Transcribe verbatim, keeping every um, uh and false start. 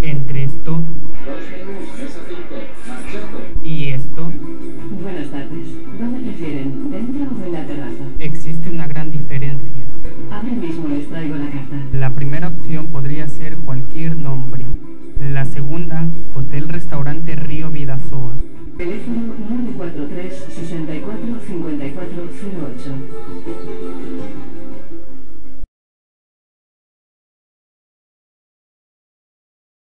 Entre esto Dos menús, mesa cinco, marchando. y esto Buenas tardes. ¿Dónde prefieren? ¿Dentro o en la terraza? existe una gran diferencia. Ahora mismo les traigo la carta. La primera opción podría ser cualquier nombre. La segunda, Hotel Restaurante Río Vidasoa. Teléfono nueve cuatro tres, seis cuatro, cinco cuatro cero ocho.